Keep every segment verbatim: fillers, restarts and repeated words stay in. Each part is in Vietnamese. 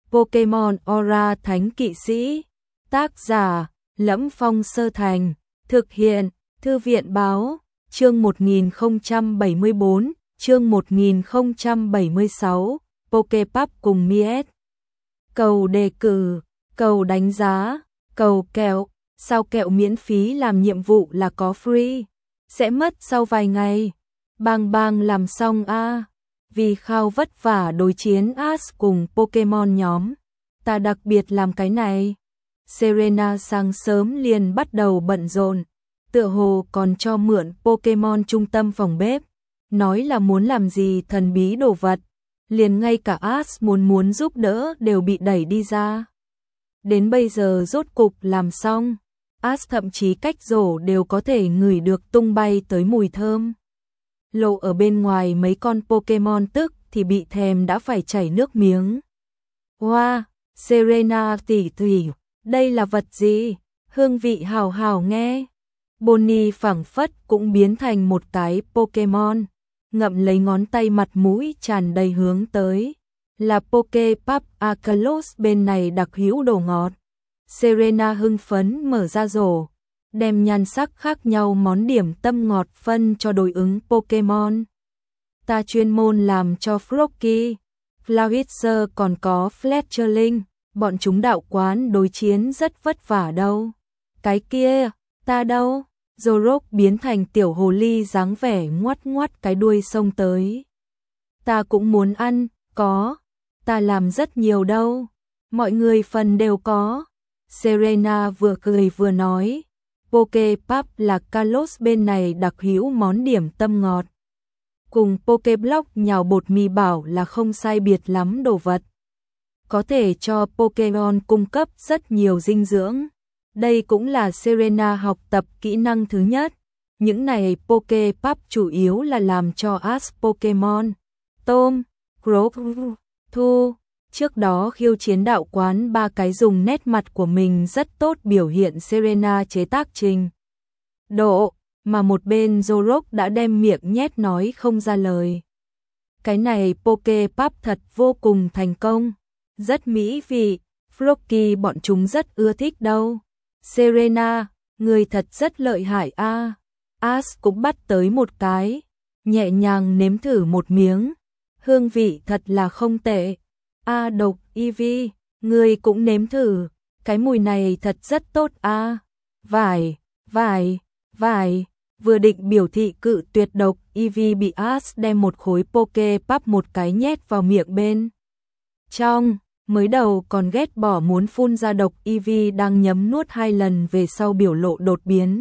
Pokemon Aura Thánh Kỵ Sĩ. Tác giả: Lẫm Phong Sơ Thành. Thực hiện: Thư viện Báo. Chương một nghìn không trăm bảy mươi bốn, chương một nghìn không trăm bảy mươi sáu, Pokepub cùng Miet. Cầu đề cử, cầu đánh giá, cầu kẹo. Sao kẹo miễn phí làm nhiệm vụ là có free? Sẽ mất sau vài ngày. Bang bang làm xong a. À. Vì Khao vất vả đối chiến Ash cùng Pokemon nhóm, ta đặc biệt làm cái này. Serena sáng sớm liền bắt đầu bận rộn, tựa hồ còn cho mượn Pokemon trung tâm phòng bếp, nói là muốn làm gì thần bí đồ vật, liền ngay cả Ash muốn muốn giúp đỡ đều bị đẩy đi ra. Đến bây giờ rốt cục làm xong, Ash thậm chí cách rổ đều có thể ngửi được tung bay tới mùi thơm. Lộ ở bên ngoài mấy con Pokemon tức thì bị thèm đã phải chảy nước miếng. Wow, Serena tỷ tỷ, đây là vật gì? Hương vị hào hào nghe. Bonnie phảng phất cũng biến thành một cái Pokemon, ngậm lấy ngón tay mặt mũi tràn đầy hướng tới. Là Pokepub Akalos bên này đặc hữu đồ ngọt. Serena hưng phấn mở ra rổ, đem nhan sắc khác nhau món điểm tâm ngọt phân cho đối ứng Pokemon. Ta chuyên môn làm cho Froakie, Flowitzer còn có Fletcherling, bọn chúng đạo quán đối chiến rất vất vả đâu. Cái kia, ta đâu? Zorok biến thành tiểu hồ ly dáng vẻ ngoắt ngoắt cái đuôi xông tới. Ta cũng muốn ăn, có. Ta làm rất nhiều đâu. Mọi người phần đều có. Serena vừa cười vừa nói. Pokepub là Kalos bên này đặc hữu món điểm tâm ngọt. Cùng Pokeblock nhào bột mì bảo là không sai biệt lắm đồ vật. Có thể cho Pokemon cung cấp rất nhiều dinh dưỡng. Đây cũng là Serena học tập kỹ năng thứ nhất. Những này Pokepub chủ yếu là làm cho Ash Pokemon. Tom, Croc, Thu. Trước đó khiêu chiến đạo quán ba cái dùng nét mặt của mình rất tốt biểu hiện Serena chế tác trình độ, mà một bên Zorok đã đem miệng nhét nói không ra lời. Cái này Pokepub thật vô cùng thành công, rất mỹ vị, Froakie bọn chúng rất ưa thích đâu. Serena, người thật rất lợi hại a. À. Ash cũng bắt tới một cái, nhẹ nhàng nếm thử một miếng, hương vị thật là không tệ. A à, độc Eevee, người cũng nếm thử, cái mùi này thật rất tốt a. À. Vải, vải, vải, vừa định biểu thị cự tuyệt độc, Eevee bị Ash đem một khối Pokepub một cái nhét vào miệng bên trong, mới đầu còn ghét bỏ muốn phun ra độc, Eevee đang nhấm nuốt hai lần về sau biểu lộ đột biến.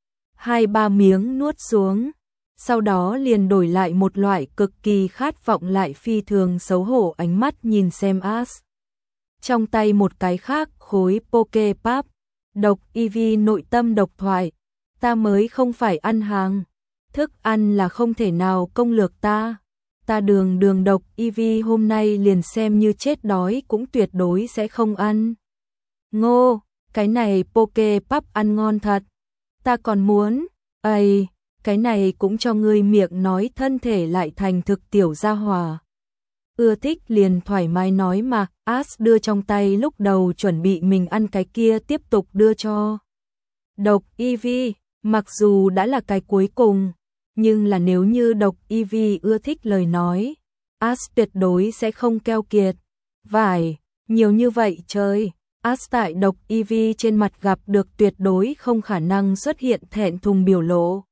Hai ba miếng nuốt xuống, sau đó liền đổi lại một loại cực kỳ khát vọng lại phi thường xấu hổ ánh mắt nhìn xem Ash. Trong tay một cái khác khối Pokepub, độc Eevee nội tâm độc thoại, ta mới không phải ăn hàng, thức ăn là không thể nào công lược ta, ta đường đường độc Eevee hôm nay liền xem như chết đói cũng tuyệt đối sẽ không ăn. Ngô, cái này Pokepub ăn ngon thật, ta còn muốn, ây, cái này cũng cho ngươi miệng nói thân thể lại thành thực tiểu gia hỏa. Ưa thích liền thoải mái nói mà, Ash đưa trong tay lúc đầu chuẩn bị mình ăn cái kia tiếp tục đưa cho. Độc Eevee, mặc dù đã là cái cuối cùng, nhưng là nếu như độc Eevee ưa thích lời nói, Ash tuyệt đối sẽ không keo kiệt. Vải, nhiều như vậy trời, Ash tại độc Eevee trên mặt gặp được tuyệt đối không khả năng xuất hiện thẹn thùng biểu lộ.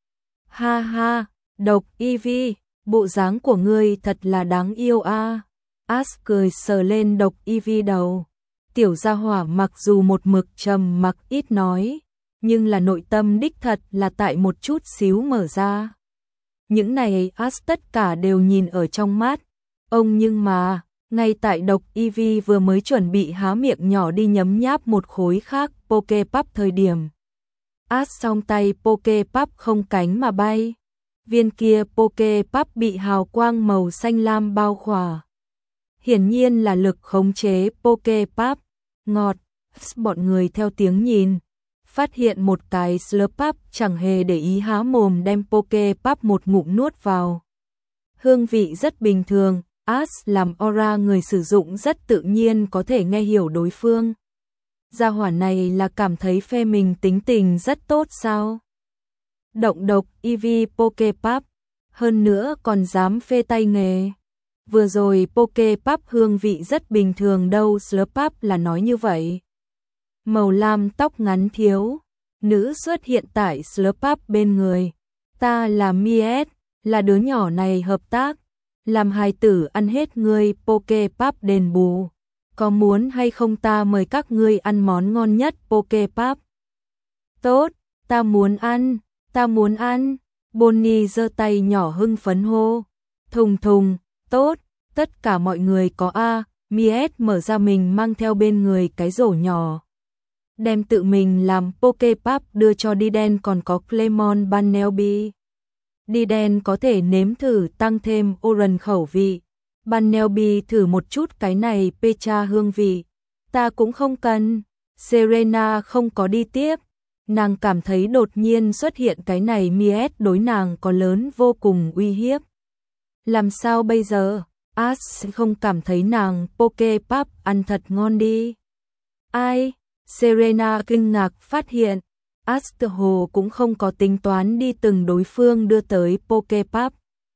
Ha ha, độc Eevee, bộ dáng của ngươi thật là đáng yêu a. À. Ash cười sờ lên độc Eevee đầu. Tiểu gia hỏa mặc dù một mực trầm mặc ít nói, nhưng là nội tâm đích thật là tại một chút xíu mở ra. Những này Ash tất cả đều nhìn ở trong mắt. Ông nhưng mà, ngay tại độc Eevee vừa mới chuẩn bị há miệng nhỏ đi nhấm nháp một khối khác Pokepub thời điểm. Ash trong tay Pokepub không cánh mà bay. Viên kia Pokepub bị hào quang màu xanh lam bao khỏa. Hiển nhiên là lực khống chế Pokepub. Ngọt, bọn người theo tiếng nhìn, phát hiện một cái Slurpup chẳng hề để ý há mồm đem Pokepub một ngụm nuốt vào. Hương vị rất bình thường, As làm aura người sử dụng rất tự nhiên có thể nghe hiểu đối phương. Gia hỏa này là cảm thấy phe mình tính tình rất tốt sao? Động độc Eevee Poképap, hơn nữa còn dám phê tay nghề. Vừa rồi Poképap hương vị rất bình thường đâu, Slurpup là nói như vậy. Màu lam tóc ngắn thiếu, nữ xuất hiện tại Slurpup bên người. Ta là Miet, là đứa nhỏ này hợp tác, làm hài tử ăn hết ngươi Poképap đền bù. Có muốn hay không ta mời các ngươi ăn món ngon nhất Poképap? Tốt, ta muốn ăn, ta muốn ăn. Bonnie giơ tay nhỏ hưng phấn hô. Thùng thùng, tốt, tất cả mọi người có a. Miet mở ra mình mang theo bên người cái rổ nhỏ. Đem tự mình làm Poképap đưa cho Diden, còn có Clemon Bunnelby. Diden có thể nếm thử tăng thêm orange khẩu vị. Bunnelby thử một chút cái này Pecha hương vị. Ta cũng không cần. Serena không có đi tiếp. Nàng cảm thấy đột nhiên xuất hiện cái này Miet đối nàng có lớn vô cùng uy hiếp. Làm sao bây giờ? As không cảm thấy nàng Poképap ăn thật ngon đi. Ai? Serena kinh ngạc phát hiện. As tự hồ cũng không có tính toán đi từng đối phương đưa tới Poképap.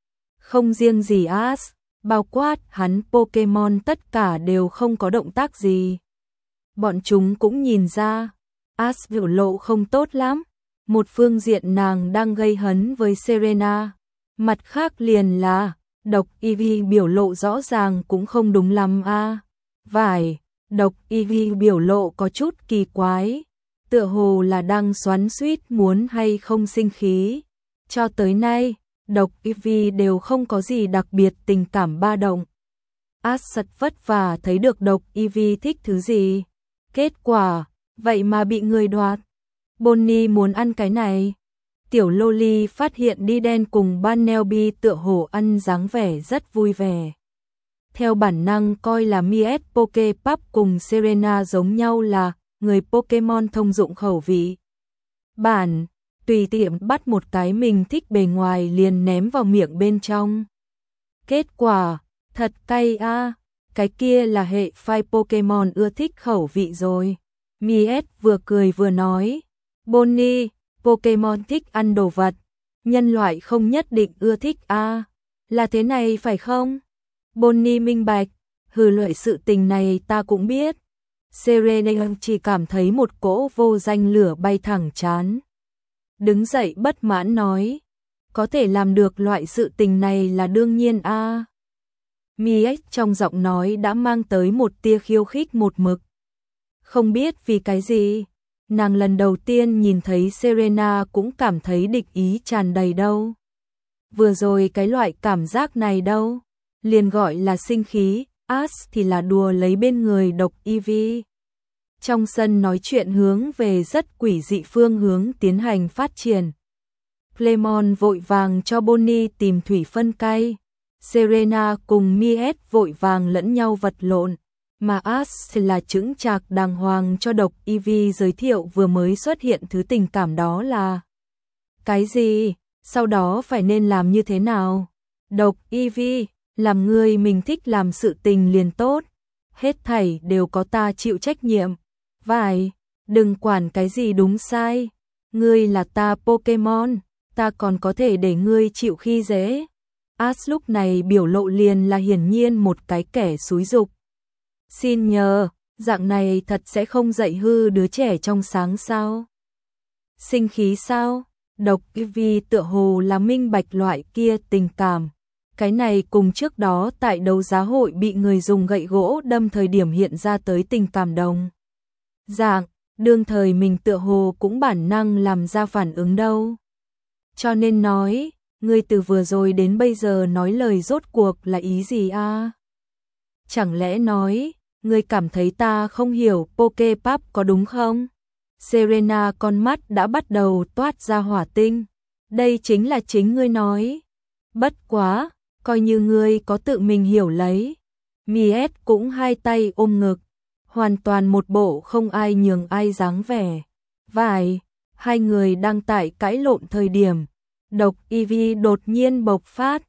Không riêng gì As, bao quát hắn Pokemon tất cả đều không có động tác gì. Bọn chúng cũng nhìn ra, As biểu lộ không tốt lắm. Một phương diện nàng đang gây hấn với Serena, mặt khác liền là độc Eevee biểu lộ rõ ràng cũng không đúng lắm a. À. Vải, độc Eevee biểu lộ có chút kỳ quái, tựa hồ là đang xoắn xuýt muốn hay không sinh khí. Cho tới nay, độc Eevee đều không có gì đặc biệt tình cảm ba động. As thật vất vả thấy được độc Eevee thích thứ gì. Kết quả, vậy mà bị người đoạt. Bonnie muốn ăn cái này. Tiểu Loli phát hiện Diden cùng Bunnelby tựa hồ ăn dáng vẻ rất vui vẻ. Theo bản năng coi là Miet Poképap cùng Serena giống nhau là người Pokemon thông dụng khẩu vị. Bản, tùy tiện bắt một cái mình thích bề ngoài liền ném vào miệng bên trong. Kết quả, thật cay a, à, cái kia là hệ phái Pokemon ưa thích khẩu vị rồi. Miet vừa cười vừa nói, Bonnie, Pokemon thích ăn đồ vật, nhân loại không nhất định ưa thích a, à, là thế này phải không? Bonnie minh bạch, hừ loại sự tình này ta cũng biết. Serena chỉ cảm thấy một cỗ vô danh lửa bay thẳng trán. Đứng dậy bất mãn nói, có thể làm được loại sự tình này là đương nhiên a. À. Miet trong giọng nói đã mang tới một tia khiêu khích một mực. Không biết vì cái gì, nàng lần đầu tiên nhìn thấy Serena cũng cảm thấy địch ý tràn đầy đâu. Vừa rồi cái loại cảm giác này đâu, liền gọi là sinh khí, As thì là đùa lấy bên người độc Eevee. Trong sân nói chuyện hướng về rất quỷ dị phương hướng tiến hành phát triển. Clemon vội vàng cho Bonnie tìm thủy phân cay. Serena cùng Miet vội vàng lẫn nhau vật lộn. Mà As là chững chạc đàng hoàng cho độc Eevee giới thiệu vừa mới xuất hiện thứ tình cảm đó là cái gì, sau đó phải nên làm như thế nào. Độc Eevee, làm người mình thích làm sự tình liền tốt. Hết thảy đều có ta chịu trách nhiệm. Vài, đừng quản cái gì đúng sai. Ngươi là ta Pokemon, ta còn có thể để ngươi chịu khi dễ. As lúc này biểu lộ liền là hiển nhiên một cái kẻ xúi dục. Xin nhờ, dạng này thật sẽ không dạy hư đứa trẻ trong sáng sao? Sinh khí sao? Độc Eevee tựa hồ là minh bạch loại kia tình cảm. Cái này cùng trước đó tại đấu giá hội bị người dùng gậy gỗ đâm thời điểm hiện ra tới tình cảm đồng dạng, đương thời mình tựa hồ cũng bản năng làm ra phản ứng đâu. Cho nên nói, ngươi từ vừa rồi đến bây giờ nói lời rốt cuộc là ý gì a? À? Chẳng lẽ nói, ngươi cảm thấy ta không hiểu Poképap có đúng không? Serena con mắt đã bắt đầu toát ra hỏa tinh. Đây chính là chính ngươi nói. Bất quá, coi như ngươi có tự mình hiểu lấy. Miet cũng hai tay ôm ngực, hoàn toàn một bộ không ai nhường ai dáng vẻ. Vài, hai người đang tại cãi lộn thời điểm, độc Eevee đột nhiên bộc phát.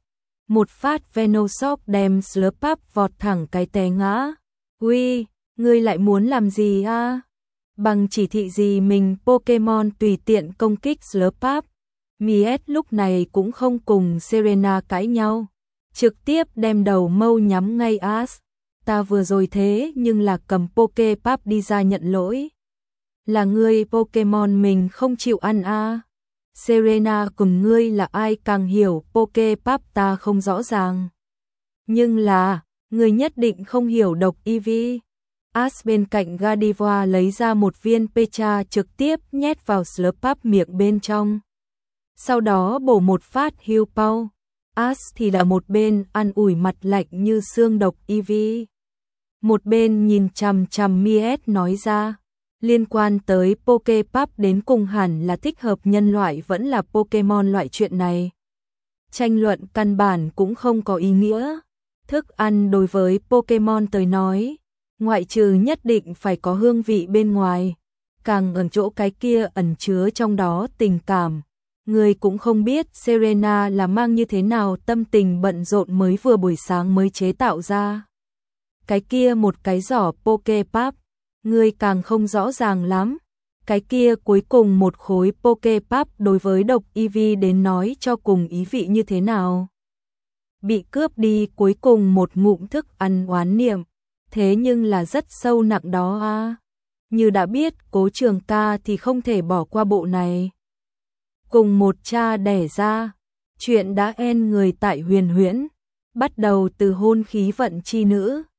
Một phát Venoshock đem Slurpup vọt thẳng cái té ngã. Uy, ngươi lại muốn làm gì a? Bằng chỉ thị gì mình Pokemon tùy tiện công kích Slurpup. Miet lúc này cũng không cùng Serena cãi nhau, trực tiếp đem đầu mâu nhắm ngay Ash. Ta vừa rồi thế nhưng là cầm Poképap đi ra nhận lỗi. Là ngươi Pokemon mình không chịu ăn a. À. Serena cùng ngươi là ai càng hiểu Poképap ta không rõ ràng. Nhưng là, ngươi nhất định không hiểu độc e vê. Ash bên cạnh Gardevoir lấy ra một viên Pecha trực tiếp nhét vào Slurpup miệng bên trong. Sau đó bổ một phát Heal Pow. Ash thì là một bên ăn ủi mặt lạnh như xương độc e vê. Một bên nhìn chằm chằm Miet nói ra, liên quan tới Poképap đến cùng hẳn là thích hợp nhân loại vẫn là Pokemon loại chuyện này. Tranh luận căn bản cũng không có ý nghĩa. Thức ăn đối với Pokemon tới nói, ngoại trừ nhất định phải có hương vị bên ngoài, càng ở chỗ cái kia ẩn chứa trong đó tình cảm. Người cũng không biết Serena là mang như thế nào tâm tình bận rộn mới vừa buổi sáng mới chế tạo ra. Cái kia một cái giỏ Poképap, người càng không rõ ràng lắm. Cái kia cuối cùng một khối Poképap đối với độc e vê đến nói cho cùng ý vị như thế nào. Bị cướp đi cuối cùng một ngụm thức ăn oán niệm, thế nhưng là rất sâu nặng đó a. À. Như đã biết Cố Trường Ca thì không thể bỏ qua bộ này. Cùng một cha đẻ ra, chuyện đã en người tại Huyền Huyễn, bắt đầu từ hôn khí vận chi nữ.